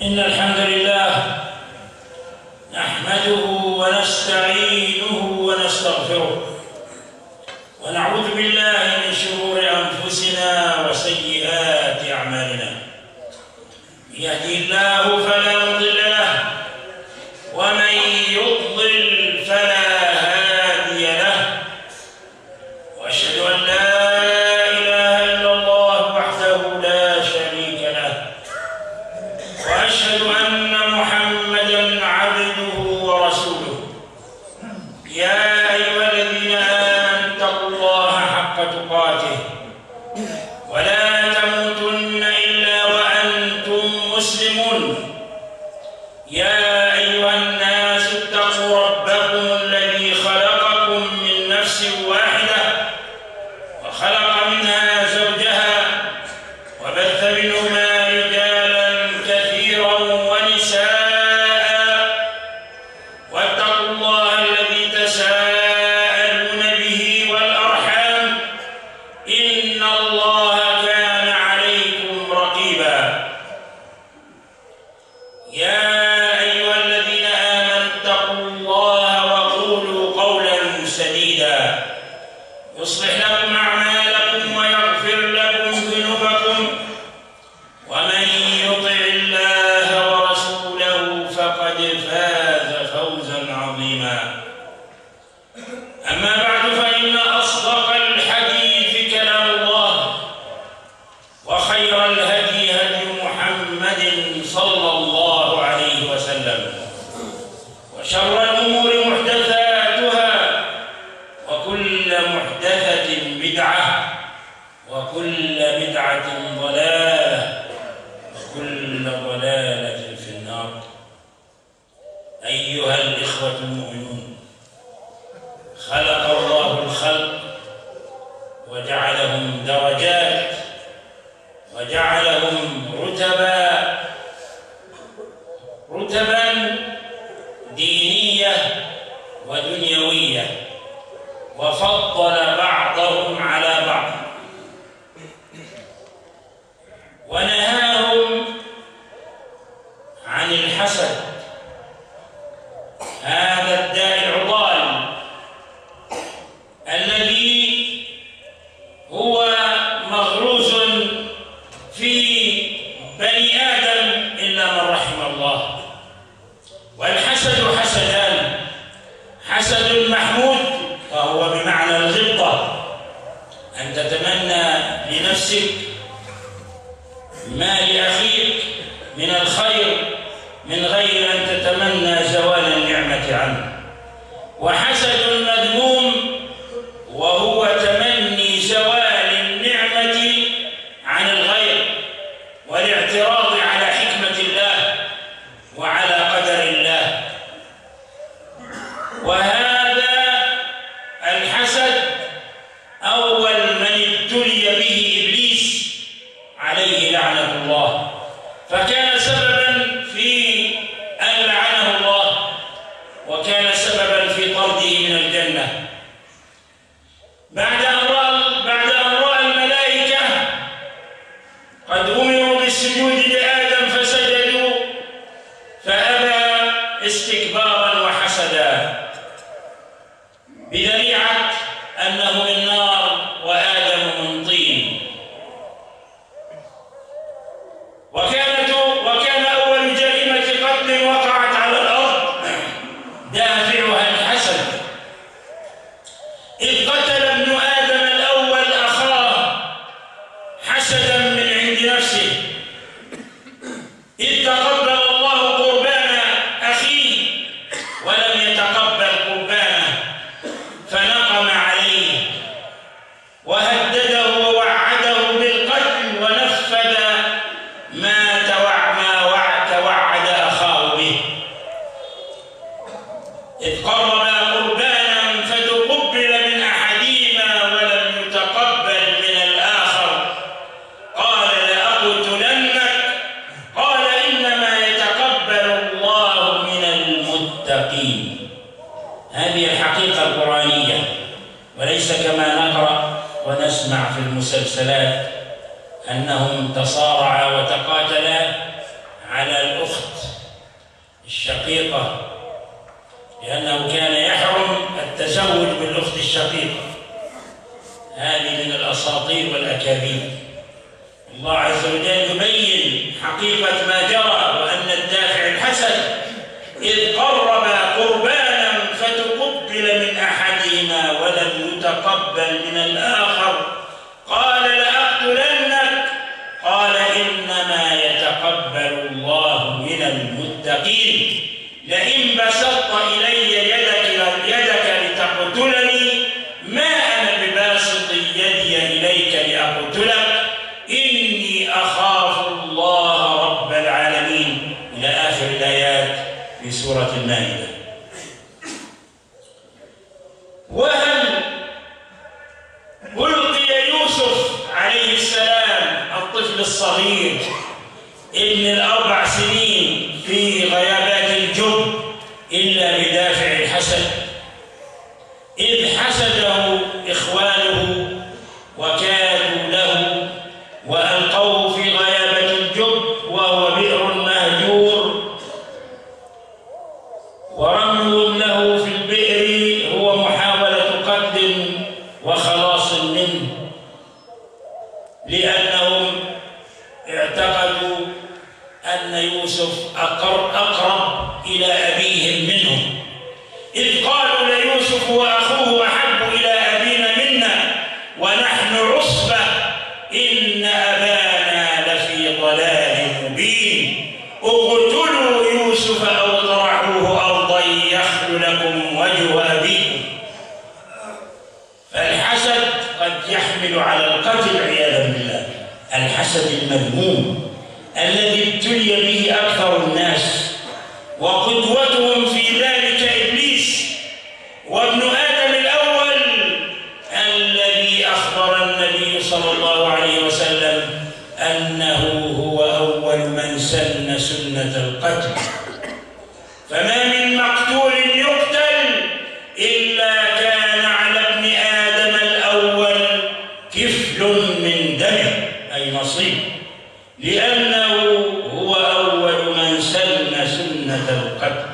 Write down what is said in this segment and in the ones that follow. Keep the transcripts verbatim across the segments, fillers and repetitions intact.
إن الحمد لله نحمده ونستعينه ونستغفره ونعوذ بالله من شرور أنفسنا وسيئات أعمالنا. يهدي الله فلا مضل له ومن يضلل فلا هادي له، وأشهد أن لا إله إلا الله وحده لا شريك له، وأشهد أن محمدًا عبده ورسوله. يا أيها الذين آمنوا اتقوا الله حق تقاته ولا تموتن إلا وأنتم مسلمون. يا أيها الناس اتقوا ربكم الذي خلقكم من نفس واحدة وخلق منها زوجها وبث منهما رجالا كثيرا ونساء، واتقوا الله الذي تساءلون به والأرحام إن الله كان عليكم رقيبا. يا أيها الذين آمنوا اتقوا الله وقولوا قولا سديدا يصلح لكم أعمالكم ويغفر لكم ذنوبكم، ومن يطع الله ورسوله فقد فاز فوزا عظيما. أما بعد، فإن أصدق الحديث كلام الله، وخير الهدي هدي محمد صلى الله عليه وسلم، وشر الأمور محدثاتها، وكل محدثة بدعة، وكل بدعة ضلالة، وكل ضلالة في النار. أيها الإخوة المؤمنون، خلق الله الخلق وجعلهم درجات وجعلهم رتبا رتبا دينية ودنيوية، وفضل بعضهم على بعض، ونهاهم عن الحسد، هذا الداء العضال الذي هو مغروس في بني آدم إلا من رحم الله. والحسد حسدان: حسد محمود وهو بمعنى الغبطة، أن تتمنى لنفسك ما لأخيك من الخير من غير أن تتمنى زوال النعمة عنه. وحسد مذموم وهو تمني زوال النعمة عن الغير والاعتراض على حكمة الله وعلى قدر الله. وهذا الحسد أول من ابتلي به إبليس عليه لعنة الله، فكان سببا في أن لعنه الله، وكان سببا في طرده من الجنة. بعد أن رأى بعد أن رأى الملائكة قد أمروا بالسجود لآدم فسجدوا، فأبى استكبارا وحسدا بذريعة أنه من نار وآدم من طين. وكانت وكان أول جريمة قتل وقعت على الأرض دافعها الحسد، إذ قتل ابن آدم الأول أخاه حسدا من عند نفسه، إذ تقبل الله قربان أخيه ولم يتقبل قربانه، فنقم عليه وهدده ووعده بالقتل، ونفذ ما توع ما وع توعد أخاه به، إذ قربا قربانا فتقبل من أحدهما ولم يتقبل من الآخر، قال لأقتلنك، قال إنما يتقبل الله من المتقين. هذه الحقيقة القرآنية، وليس كما نقرأ ونسمع في المسلسلات أنهم تصارعا وتقاتلا على الأخت الشقيقة، لأنه كان يحرم التزوج بالأخت الشقيقة. هذه من الأساطير والأكاذيب. الله عز وجل يبين حقيقة ما جرى، وأن الدافع الحسد إذ قربا قربانا فتقبل من أحدهما ولم يتقبل من الآخر قال لأقتلنك قال إنما يتقبل الله من المتقين. لئن بسطت إلي يدك يدك لتقتلني ما أنا بباسط يدي إليك لأقتلك إني أخاف الله رب العالمين، إلى آخر الآيات في سورة المائدة. وهل ألقي يوسف عليه السلام الطفل الصغير ابن الأربع سنين في غيابات الجب إلا بدافع الحسد، إذ حسده إخوانه وكادوا له وألقوه في غيابة الجب وهو بئر مهجور، ورميهم له في البئر هو محاولة قتل وخلاص منه، لأنهم اعتقدوا أن يوسف أقرب إلى أبيهم منهم، إذ قالوا ليوسف وأخوه أحب إلى أبينا منا ونحن عصبة إن أبانا لفي ضلال مبين اقتلوا يوسف أو اطرحوه أرضا يخل لكم وجه أبيكم. فالحسد قد يحمل على القتل عياذا بالله، الحسد المذموم الذي ابتلي به أكثر الناس، وقدوتهم في ذلك إبليس وابن آدم الأول الذي أخبر النبي صلى الله عليه وسلم أنه هو أول من سن سنة القتل. فما من مقتول يقتل إلا كان على ابن آدم الأول كفل من دمه، أي نصيب، لأنه هو أول من سن سنة القتل.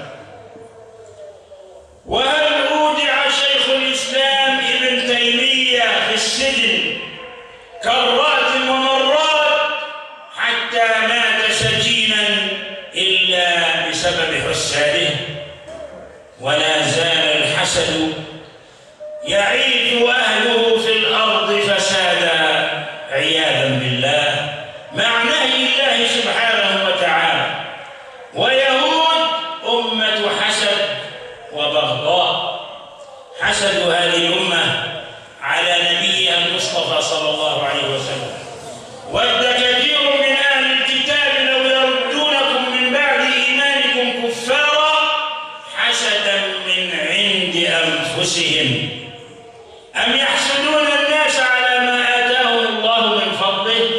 وهل أودع شيخ الإسلام ابن تيمية في السجن كرات ومرات حتى مات سجينا إلا بسبب حساده؟ ولا زال الحسد يعيث أهله في الأرض فسادا عياذا بالله مع نهي الله سبحانه وتعالى. ويهود أمة حسد وبغضاء، حسدوا هذه الأمة على نبيها المصطفى صلى الله عليه وسلم. ود كثير من أهل الكتاب لو يردونكم من بعد إيمانكم كفارا حسدا من عند أنفسهم أم يحسدون الناس على ما آتاهم الله من فضله.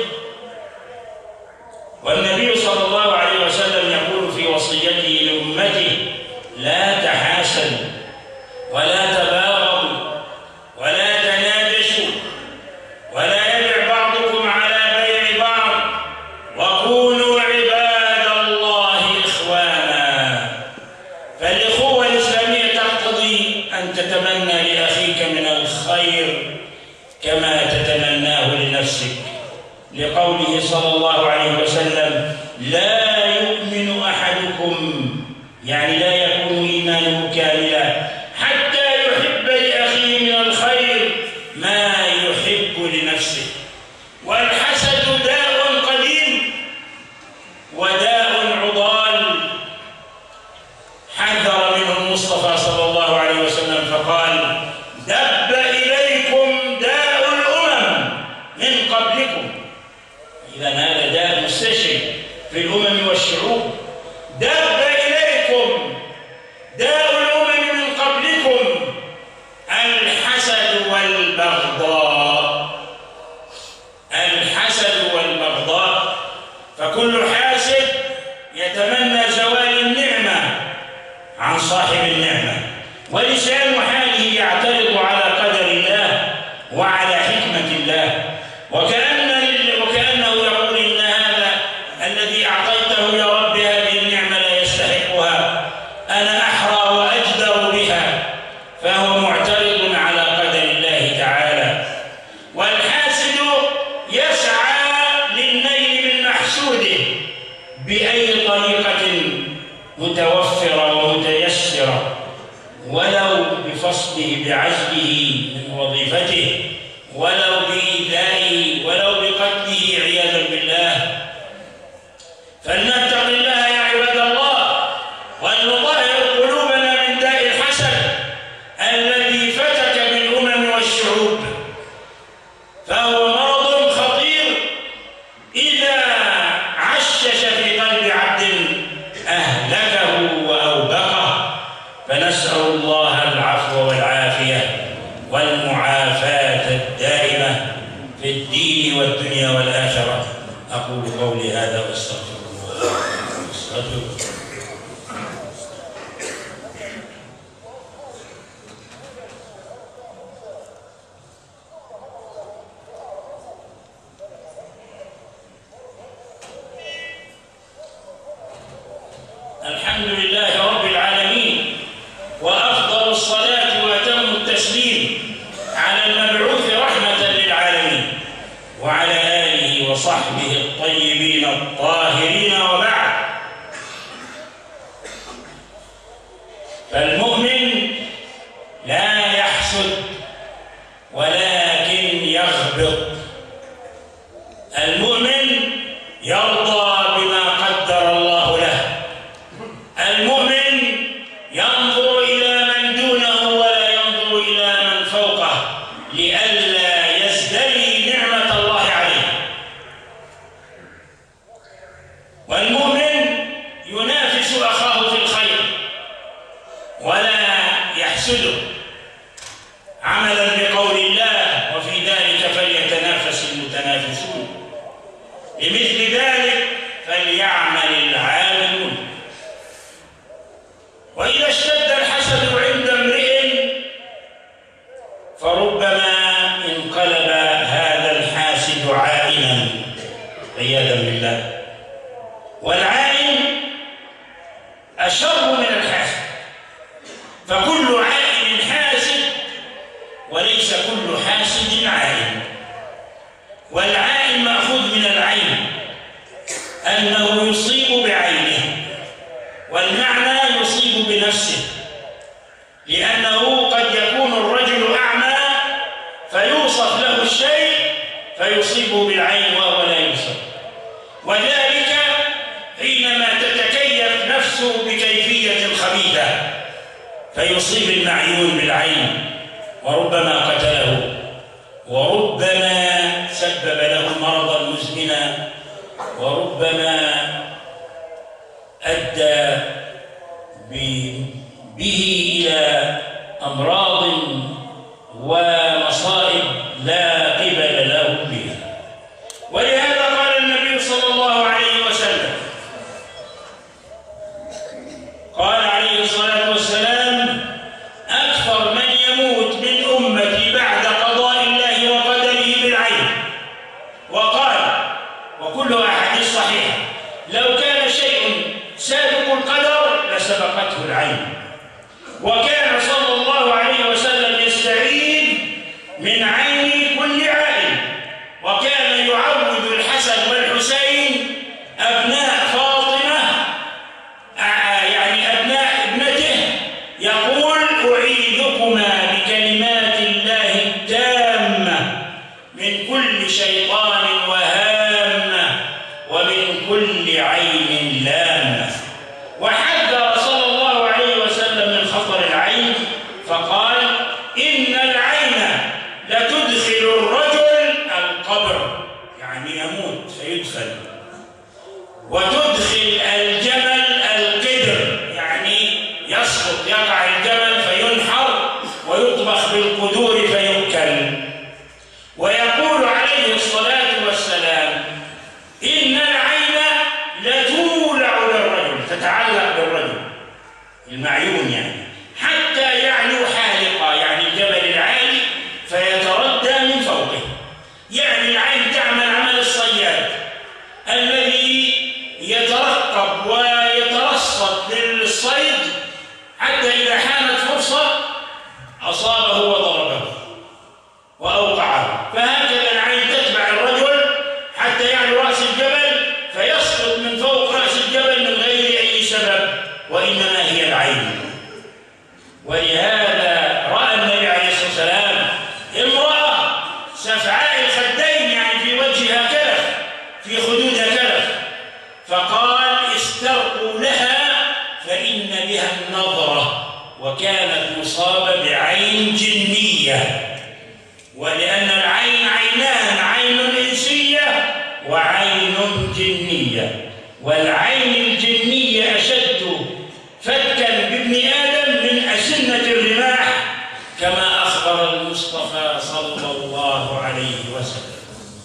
والنبي صلى الله عليه وسلم يقول في وصيته لأمته: لا تحاسدوا ولا تباغضوا ولا تناجشوا ولا يبع بعضكم على بيع بعض وكونوا عباد الله إخوانا. فالأخوة الإسلامية تقتضي أن تتمنى لأخيك من الخير كما تتمناه لنفسك، لقوله صلى الله عليه وسلم: لا يؤمن أحدكم، يعني لا يكون إيمانه كاملا حتى يحب لأخيه من الخير ما يحب لنفسه. والحسد داء قديم وداء عضال حذر منه المصطفى صلى الله عليه وسلم فقال: دب إليكم داء الأمم من قبلكم. إذا هذا داء مستشري في الأمم والشعوب. دب إليكم داء الأمم من قبلكم الحسد والبغضاء. الحسد والبغضاء، فكل حاسد يتمنى زوال النعمة عن صاحب النعمة، ولسان حاله يعترض على قدر الله وعلى حكمة الله، وكأن وكأنه يقول: إن هذا الذي أعطيته يا رب هذه النعمة لا بأي طريقة متوفرة ومتيسرة، ولو بفصله بعزله من وظيفته، ولو بإيذائه، ولو بقتله عياذا بالله. فلنتق الله يا عباد الله، وأن نطهر قلوبنا من داء الحسد الذي فتك بالأمم والشعوب، فهو مرض خطير إذا عشش في قلب عبد أهلكه وأوبقه. فنسأل الله العفو والعافية والمعافاة الدائمة في الدين والدنيا والآخرة. أقول قولي هذا وأستغفر الله. أستغفر. الحمد لله رب العالمين، وأفضل الصلاة وأتم التسليم على المبعوث رحمة للعالمين وعلى آله وصحبه الطيبين الطاهرين، وبعد. فالمؤمن لا يحسد ولكن يغبط. المؤمن يرضى بما قدر الله له. المؤمن ينظر إلى من دونه ولا ينظر إلى من فوقه لئلا يزدري نعمة الله عليه. والمؤمن ينافس أخاه في الخير ولا يحسده، عملا بقول الله: وفي ذلك فليتنافس المتنافسون. لمثل ذلك فليعمل العاملون. وإذا اشتد الحسد عند امرئ فربما انقلب هذا الحاسد عائنا عياذا بالله. والعائن أشر من الحاسد، فكل عائن حاسد وليس كل حاسد عائن. والعائن مأخوذ من العين، أنه يصيب بعينه، والمعنى يصيب بنفسه، لأنه قد يكون الرجل أعمى فيوصف له الشيء فيصيب بالعين وهو لا يوصف، وذلك حينما تتكيف نفسه بكيفية خبيثة فيصيب المعيون بالعين، وربما قتله، وربما سبب له مرضا مزمنا، وربما أدى به إلى أمراض ومصائب لا قبل له بها. ولهذا قال النبي صلى الله عليه وسلم، قال عليه الصلاة والسلام: أكثر من يموت من أمتي بعد قضاء الله وقدره بالعين. وقال، وكلها أحاديث صحيحة: لو كان شيء سابق القدر لسبقته العين. وكان صلى الله عليه وسلم يستعيذ من عين كل عائن، وكان يعوذ الحسن والحسين أبناء فاطمة، يعني أبناء ابنته، يقول: أعيذكما بكلمات الله التامة من كل شيطان وهامة ومن كل عين لامة. وحذر صلى الله عليه وسلم من خطر العين، فقال: إن العين لتدخل الرجل القبر، يعني يموت فيدخل، وتدخل الجمل القدر، يعني يسقط، يقع الجمل فينحر ويطبخ بالقدور فيؤكل. ويقول عليه الصلاة والسلام: إن العين لتولع للرجل، تتعلق بالرجل المعيون، يعني حتى يعلو حالقا، يعني الجبل العالي فيتردى من فوقه. يعني العين تعمل عمل الصياد الذي يترقب ويترصد للصيد حتى إذا حانت فرصة أصابه وضربه وأوقعه. فهكذا العين تتبع الرجل حتى يعلو رأس الجبل فيسقط من فوق رأس وإنما هي العين. ولهذا رأى النبي عليه الصلاة والسلام امرأة سفعاء الخدين، يعني في وجهها كلف، في خدودها كلف، فقال استرقوا لها فإن بها النظرة، وكانت مصابة بعين جنية. ولأن العين عينان، عين إنسية وعين جنية، والعين الجنية أشد فتكا بابن آدم من أسنة الرماح، كما أخبر المصطفى صلى الله عليه وسلم.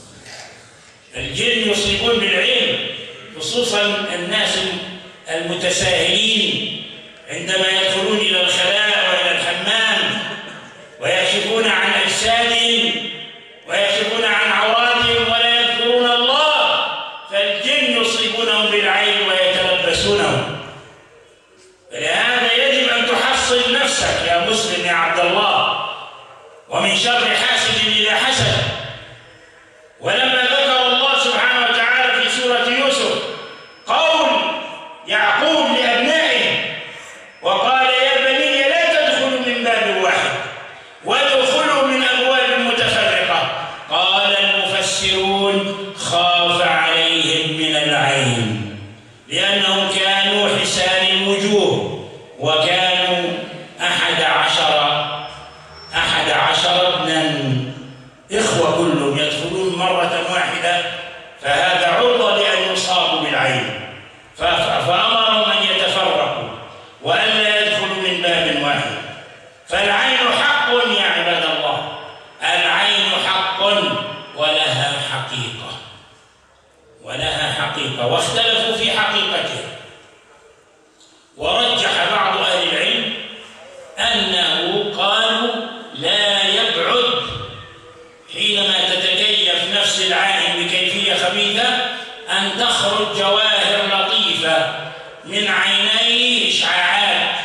الجن يصيبون بالعين، خصوصا الناس المتساهلين عندما يدخلون إلى الخلاء وإلى الحمام ويكشفون عن أجسادهم ويكشفون عن عوراتهم ولا يذكرون الله، فالجن يصيبونهم بالعين ويتلبسونهم. فلهذا يجب أن تحصن نفسك يا مسلم يا عبد الله ومن شر حاسد إذا حسد. ولما ذكر الله سبحانه وتعالى في سورة يوسف قول يعقوب لأبنائه وقال يا بني لا تدخلوا من باب واحد وادخلوا من أبواب متفرقة، قال المفسرون خاف عليهم من العين لأنهم كانوا حسان الوجوه وكانوا أحد عشر أحد عشر ابنا إخوة كلهم يدخلون مرة واحدة، فهذا عرضة لأن يصابوا بالعين، فأمرهم أن يتفرقوا وألا يدخلوا من باب واحد. فالعين حق يا عباد الله، العين حق ولها حقيقة، ولها حقيقة، واختلفوا في حقيقتها. ورجح بعض أهل العلم أنه قالوا لا يبعد حينما تتكيف نفس العائن بكيفية خبيثة أن تخرج جواهر لطيفة من عينيه إشعاعات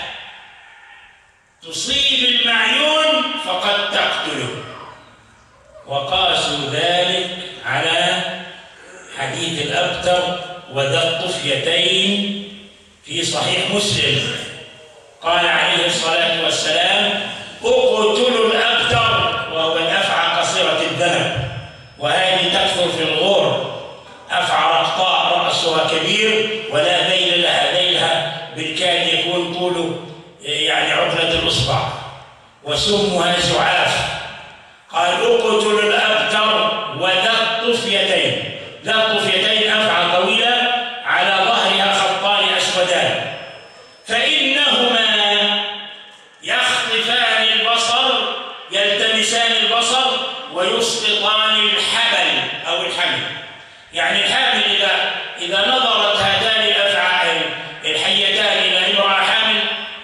تصيب المعيون فقد تقتله. وقاسوا ذلك على حديث الأبتر وذا الطفيتين في صحيح مسلم، قال عليه الصلاة والسلام اقتلوا الأبتر، وهو الأفعى قصيرة الذنب، وهذه تكثر في الغور، أفعى رقطاء رأسها كبير ولا ذيل لها، ذيلها بالكاد يكون طوله يعني عقلة الإصبع، وسمها زعاف. قال اقتلوا الأبتر وذا الطفيتين، ذا الطفيتين أفعى طويلة على ظهرها خطان أسودان، فإنهما يخطفان البصر، يلتمسان البصر ويسقطان الحبل أو الحمل. يعني الحامل إذا إذا نظرت هاتان الأفعى الحيتان إلى امرأة حامل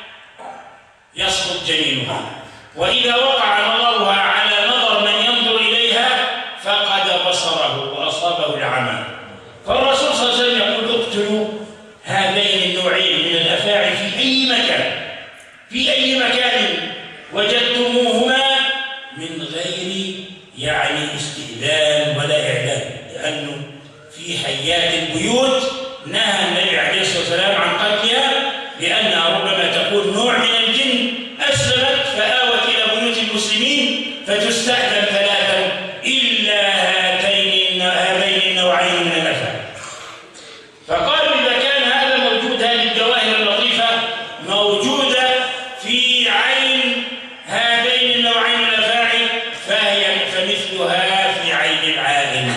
يسقط جنينها، وإذا وقع نظرها على نظر من ينظر إليها فقد بصره وأصابه العمى. فالرسول صلى الله عليه وسلم يقول اقتلوا هذين النوعين من الأفاعي في أي مكان، في أي مكان وجدتموهما من غير يعني استئذان ولا إعلان، لأنه في حيات البيوت نهى النبي عليه الصلاة والسلام عن قتلها، لأنها ربما تكون نوع من الجن أسلمت فآوت إلى بيوت المسلمين فتستأذن ثلاثا إلا هاتين هذين النوعين من الأفعال. فقالوا إذا كان هذا موجود، هذه الجواهر اللطيفة موجودة في عين هذين النوعين من الأفاعي فهي فمثلها في عين العالم.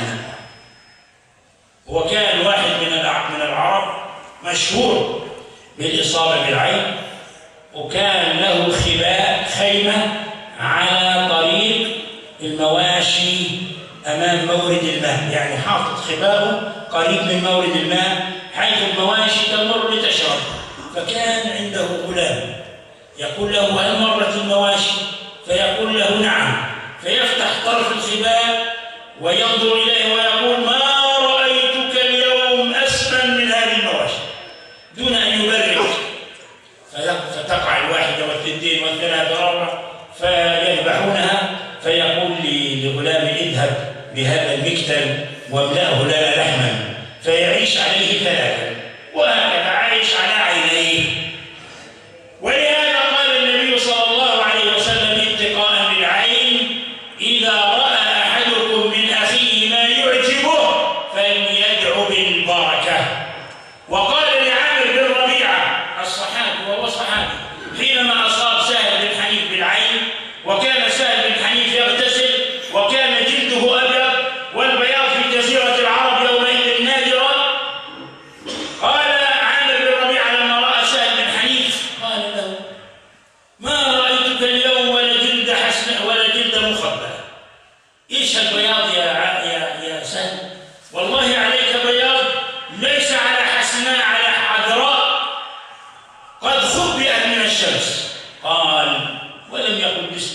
وكان واحد من من العرب مشهور بالإصابة بالعين، وكان له خباء خيمة على طريق المواشي أمام مورد الماء، يعني حاطط خباءه قريب من مورد الماء حيث المواشي تمر لتشرب. فكان عنده غلام يقول له هل مرت المواشي؟ فيقول له نعم، فيفتح طرف الخباء وينظر إليه ويقول ما رأيتك اليوم أسمن من هذه المواشي، دون أن يبرك. فتقع الواحدة والثنتين والثلاثة والأربعة فيذبحونها، فيقول لغلام اذهب بهذا المكتل واملأه لنا لحما، فيعيش عليه ثلاثا، وهكذا عايش على عينيه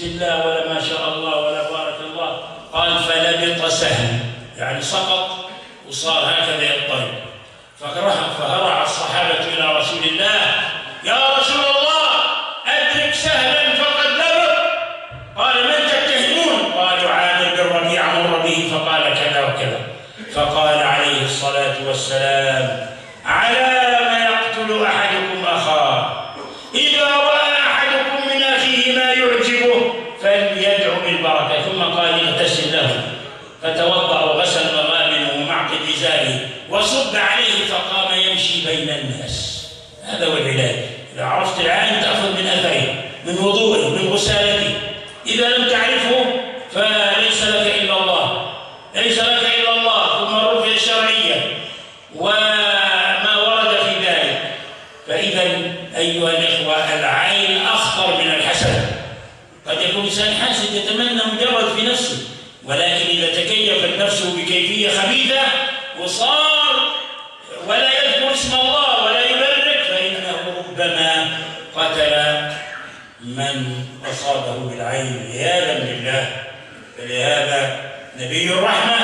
بسم الله ولا ما شاء الله ولا بارك الله. قال فلبط سهم، يعني سقط وصار هكذا يضطرب. فهرع الصحابة إلى رسول الله: يا رسول الله أدرك سهلا فقد لبط. قال: من تتهمون؟ قالوا: عامر بن ربيعة مر به فقال كذا وكذا. فقال عليه الصلاة والسلام: على ما يقتل أحدكم أخاه، إذا رأى أحدكم من أخيه ما يعجبه فليدعو بالبركة. ثم قال: اغتسل له. فتوضأ وغسل مغامنه ومعقد إزاره وصب عليه فقام يمشي بين الناس. هذا هو العلاج. إذا عرفت العين تأخذ من أثره، من وضوءه، من غسالته. إذا لم تعرفه فليس لك إلا الله، ليس لك إلا الله. ثم الرقية الشرعية وما ورد في ذلك. فإذا أيها الإخوة العين أخطر من الحسد. قد يكون إنسان حاسد يتمنى مجرد في نفسه، ولكن إذا تكيفت نفسه بكيفية خبيثة وصار ولا يذكر اسم الله ولا يبرك فإنه ربما قتل من أصابه بالعين عياذا بالله. فلهذا نبي الرحمة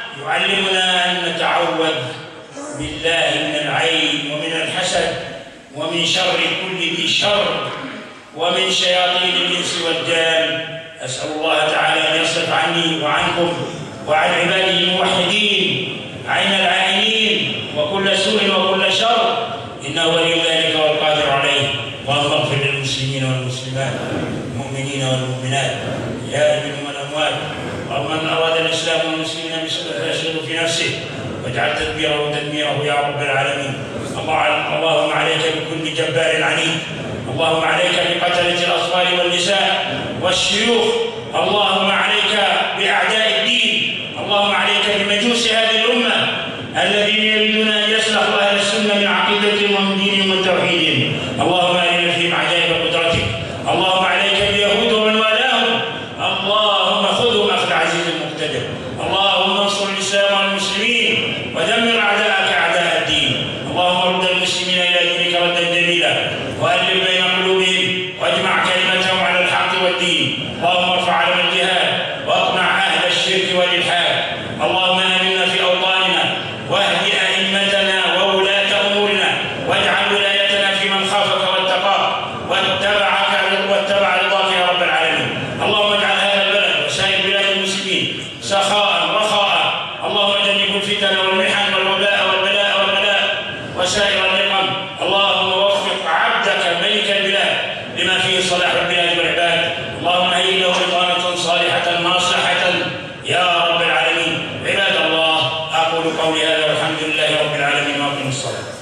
يعلمنا أن نتعوذ بالله من العين ومن الحسد ومن شر كل ذي شر ومن شياطين الإنس والجان. أسأل الله تعالى أن يصرف عني وعنكم وعن عباده الموحدين عين العائنين وكل سوء وكل شر، إنه ولي ذلك والقادر عليه. اللهم اغفر للمسلمين والمسلمات، المؤمنين والمؤمنات، الأحياء منهم والأموات. اللهم من أراد الإسلام والمسلمين بسوء فيشغل في نفسه واجعل تدبيره وتدميره يا رب العالمين. اللهم عليك بكل جبار عنيد، اللهم عليك بقتلة الأطفال والنساء والشيوخ، اللهم عليك بأعداء الدين، اللهم عليك بمجوس هذه الأمة الذين يريدون أن يسلخوا أهل السنة من عقيدتهم ومن دينهم ومن توحيدهم. اللهم أرنا فيهم عجائب قدرتك. اللهم عليك باليهود ومن والاهم، اللهم خذهم أخذ عزيز مقتدر. اللهم انصر الإسلام والمسلمين ودمر أعداءك أعداء الدين. اللهم رد المسلمين إلى دينك ردا جميلا وألف بين قلوبهم واجمع كلمتهم على الحق والدين. اللهم ارفع علم الجهاد واقمع أهل الشرك والإلحاد. اللهم آمنا في أوطاننا واهد أئمتنا وولاة أمورنا واجعل ولايتنا في من خافك واتقاك واتبعك واتبع رضاك يا رب العالمين. اللهم اجعل هذا البلد وسائر بلاد المسلمين سخاء رخاء. اللهم جنب الفتن والمحن والوباء والبلاء والبلاء وسائر النقم. اللهم وفق عبدك ملك البلاد لما فيه صلاح البلاد والعباد. اللهم هيئ له بطانة صالحة ناصحة يا رب العالمين. عباد الله، أقول قولي هذا والحمد لله رب العالمين وأقم الصلاة.